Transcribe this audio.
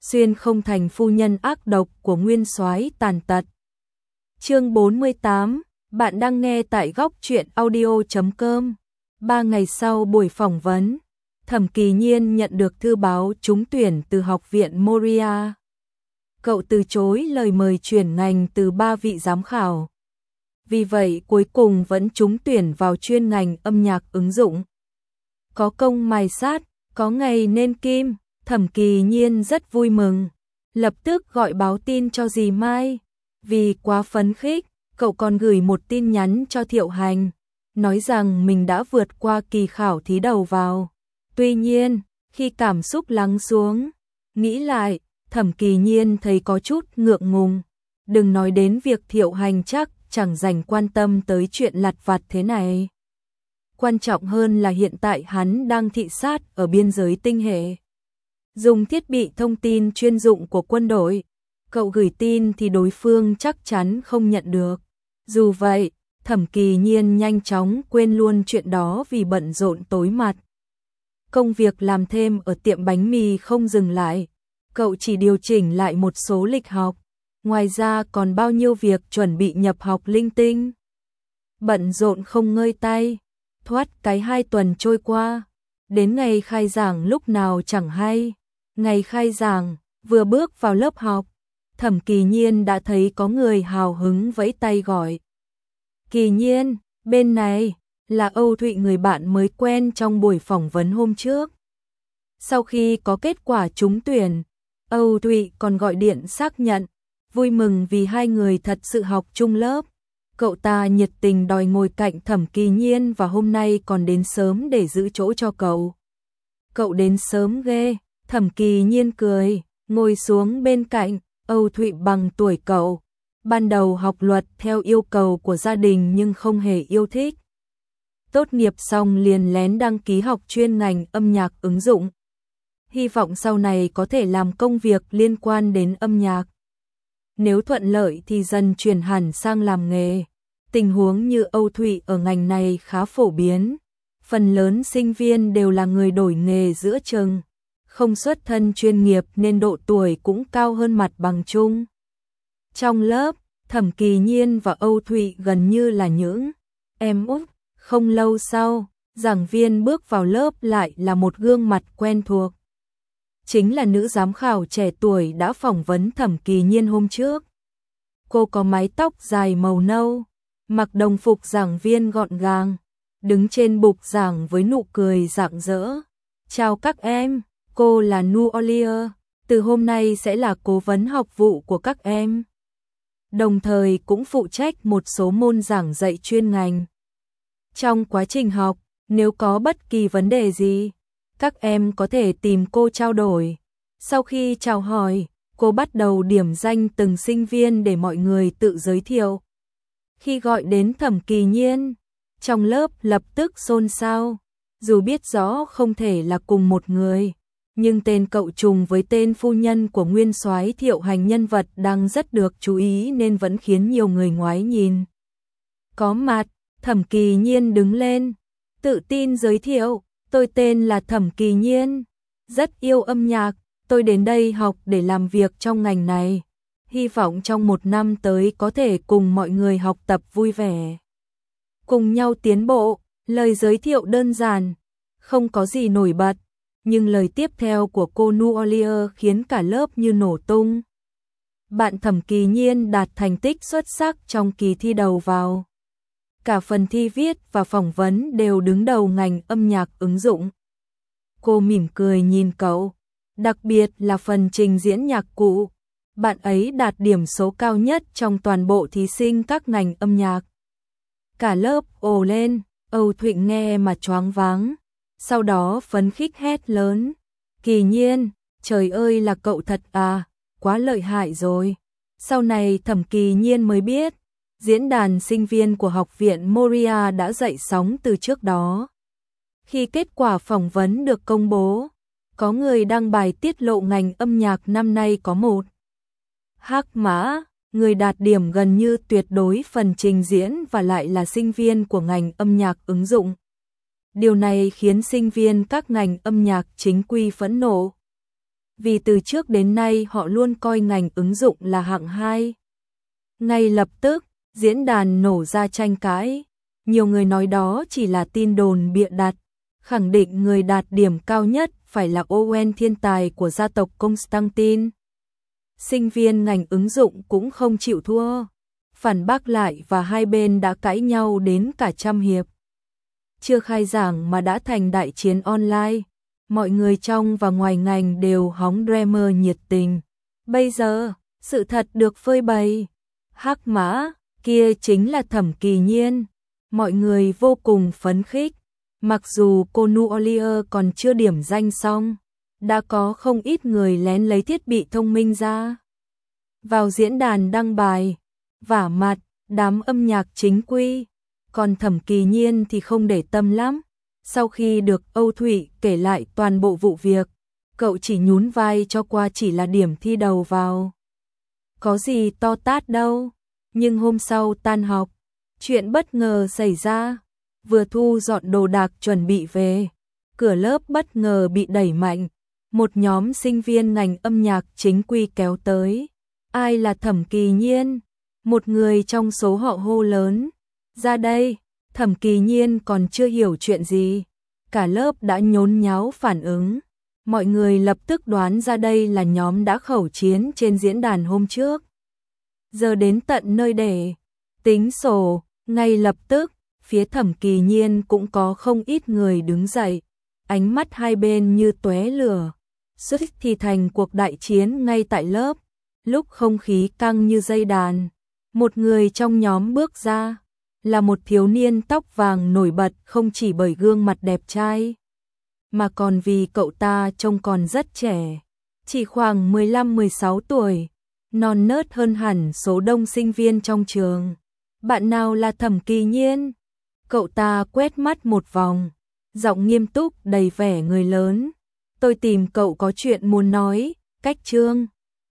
xuyên không thành phu nhân ác độc của nguyên soái tàn tật. Chương 48, bạn đang nghe tại góc truyện audio.com. 3 ngày sau buổi phỏng vấn, Thẩm Kỳ Nhiên nhận được thư báo trúng tuyển từ Học viện Moria. Cậu từ chối lời mời chuyển ngành từ 3 vị giám khảo. Vì vậy cuối cùng vẫn trúng tuyển vào chuyên ngành âm nhạc ứng dụng. Có công mài sát, có ngày nên kim, Thẩm Kỳ Nhiên rất vui mừng. Lập tức gọi báo tin cho dì Mai. Vì quá phấn khích, cậu còn gửi một tin nhắn cho Thiệu Hành, nói rằng mình đã vượt qua kỳ khảo thí đầu vào. Tuy nhiên, khi cảm xúc lắng xuống, nghĩ lại, Thẩm Kỳ Nhiên thấy có chút ngượng ngùng. Đừng nói đến việc Thiệu Hành chắc chẳng dành quan tâm tới chuyện lặt vặt thế này. Quan trọng hơn là hiện tại hắn đang thị sát ở biên giới tinh hệ. Dùng thiết bị thông tin chuyên dụng của quân đội. Cậu gửi tin thì đối phương chắc chắn không nhận được. Dù vậy, Thẩm Kỳ Nhiên nhanh chóng quên luôn chuyện đó vì bận rộn tối mặt. Công việc làm thêm ở tiệm bánh mì không dừng lại. Cậu chỉ điều chỉnh lại một số lịch học. Ngoài ra còn bao nhiêu việc chuẩn bị nhập học linh tinh. Bận rộn không ngơi tay. Thoát cái 2 tuần trôi qua. Đến ngày khai giảng lúc nào chẳng hay. Ngày khai giảng, vừa bước vào lớp học, Thẩm Kỳ Nhiên đã thấy có người hào hứng vẫy tay gọi. Kỳ Nhiên, bên này, là Âu Thụy, người bạn mới quen trong buổi phỏng vấn hôm trước. Sau khi có kết quả trúng tuyển, Âu Thụy còn gọi điện xác nhận, vui mừng vì hai người thật sự học chung lớp. Cậu ta nhiệt tình đòi ngồi cạnh Thẩm Kỳ Nhiên và hôm nay còn đến sớm để giữ chỗ cho cậu. Cậu đến sớm ghê, Thẩm Kỳ Nhiên cười, ngồi xuống bên cạnh. Âu Thụy bằng tuổi cậu, ban đầu học luật theo yêu cầu của gia đình nhưng không hề yêu thích. Tốt nghiệp xong liền lén đăng ký học chuyên ngành âm nhạc ứng dụng. Hy vọng sau này có thể làm công việc liên quan đến âm nhạc. Nếu thuận lợi thì dần chuyển hẳn sang làm nghề. Tình huống như Âu Thụy ở ngành này khá phổ biến. Phần lớn sinh viên đều là người đổi nghề giữa chừng. Không xuất thân chuyên nghiệp nên độ tuổi cũng cao hơn mặt bằng chung. Trong lớp, Thẩm Kỳ Nhiên và Âu Thụy gần như là những em út. Không lâu sau, giảng viên bước vào lớp lại là một gương mặt quen thuộc. Chính là nữ giám khảo trẻ tuổi đã phỏng vấn Thẩm Kỳ Nhiên hôm trước. Cô có mái tóc dài màu nâu, mặc đồng phục giảng viên gọn gàng, đứng trên bục giảng với nụ cười rạng rỡ. Chào các em. Cô là Nu Olier, từ hôm nay sẽ là cố vấn học vụ của các em. Đồng thời cũng phụ trách một số môn giảng dạy chuyên ngành. Trong quá trình học, nếu có bất kỳ vấn đề gì, các em có thể tìm cô trao đổi. Sau khi chào hỏi, cô bắt đầu điểm danh từng sinh viên để mọi người tự giới thiệu. Khi gọi đến Thẩm Kỳ Nhiên, trong lớp lập tức xôn xao, dù biết rõ không thể là cùng một người. Nhưng tên cậu trùng với tên phu nhân của nguyên soái Thiệu Hành, nhân vật đang rất được chú ý nên vẫn khiến nhiều người ngoái nhìn. Có mặt, Thẩm Kỳ Nhiên đứng lên, tự tin giới thiệu, tôi tên là Thẩm Kỳ Nhiên, rất yêu âm nhạc, tôi đến đây học để làm việc trong ngành này. Hy vọng trong 1 năm tới có thể cùng mọi người học tập vui vẻ. Cùng nhau tiến bộ, lời giới thiệu đơn giản, không có gì nổi bật. Nhưng lời tiếp theo của cô Nu Olier khiến cả lớp như nổ tung. Bạn Thẩm Kỳ Nhiên đạt thành tích xuất sắc trong kỳ thi đầu vào. Cả phần thi viết và phỏng vấn đều đứng đầu ngành âm nhạc ứng dụng. Cô mỉm cười nhìn cậu, đặc biệt là phần trình diễn nhạc cụ. Bạn ấy đạt điểm số cao nhất trong toàn bộ thí sinh các ngành âm nhạc. Cả lớp ồ lên, Âu Thụy nghe mà choáng váng. Sau đó phấn khích hét lớn, Kỳ Nhiên, trời ơi là cậu thật à, quá lợi hại rồi. Sau này Thẩm Kỳ Nhiên mới biết, diễn đàn sinh viên của Học viện Moria đã dậy sóng từ trước đó. Khi kết quả phỏng vấn được công bố, có người đăng bài tiết lộ ngành âm nhạc năm nay có một hắc mã, người đạt điểm gần như tuyệt đối phần trình diễn và lại là sinh viên của ngành âm nhạc ứng dụng. Điều này khiến sinh viên các ngành âm nhạc chính quy phẫn nộ. vì từ trước đến nay họ luôn coi ngành ứng dụng là hạng 2. Ngay lập tức, diễn đàn nổ ra tranh cãi. Nhiều người nói đó chỉ là tin đồn bịa đặt, khẳng định người đạt điểm cao nhất phải là Owen, thiên tài của gia tộc Constantine. Sinh viên ngành ứng dụng cũng không chịu thua, phản bác lại và hai bên đã cãi nhau đến cả trăm hiệp. Chưa khai giảng mà đã thành đại chiến online, mọi người trong và ngoài ngành đều hóng drama nhiệt tình. Bây giờ, sự thật được phơi bày. Hắc mã, kia chính là Thẩm Kỳ Nhiên. Mọi người vô cùng phấn khích. Mặc dù cô Nuolier còn chưa điểm danh xong, đã có không ít người lén lấy thiết bị thông minh ra vào diễn đàn đăng bài, vả mặt, đám âm nhạc chính quy. Còn Thẩm Kỳ Nhiên thì không để tâm lắm. Sau khi được Âu Thụy kể lại toàn bộ vụ việc, cậu chỉ nhún vai cho qua, chỉ là điểm thi đầu vào. Có gì to tát đâu. Nhưng hôm sau tan học, chuyện bất ngờ xảy ra. Vừa thu dọn đồ đạc chuẩn bị về, cửa lớp bất ngờ bị đẩy mạnh. Một nhóm sinh viên ngành âm nhạc chính quy kéo tới. Ai là Thẩm Kỳ Nhiên? Một người trong số họ hô lớn. Ra đây. Thẩm Kỳ Nhiên còn chưa hiểu chuyện gì, cả lớp đã nhốn nháo phản ứng. Mọi người lập tức đoán ra đây là nhóm đã khẩu chiến trên diễn đàn hôm trước. Giờ đến tận nơi để tính sổ, ngay lập tức, phía Thẩm Kỳ Nhiên cũng có không ít người đứng dậy, ánh mắt hai bên như tóe lửa. Suýt thì thành cuộc đại chiến ngay tại lớp. Lúc không khí căng như dây đàn, một người trong nhóm bước ra, là một thiếu niên tóc vàng nổi bật không chỉ bởi gương mặt đẹp trai, mà còn vì cậu ta trông còn rất trẻ, chỉ khoảng 15-16 tuổi, non nớt hơn hẳn số đông sinh viên trong trường. Bạn nào là Thẩm Kỳ Nhiên? Cậu ta quét mắt một vòng, giọng nghiêm túc đầy vẻ người lớn. Tôi tìm cậu có chuyện muốn nói, Cách Trương.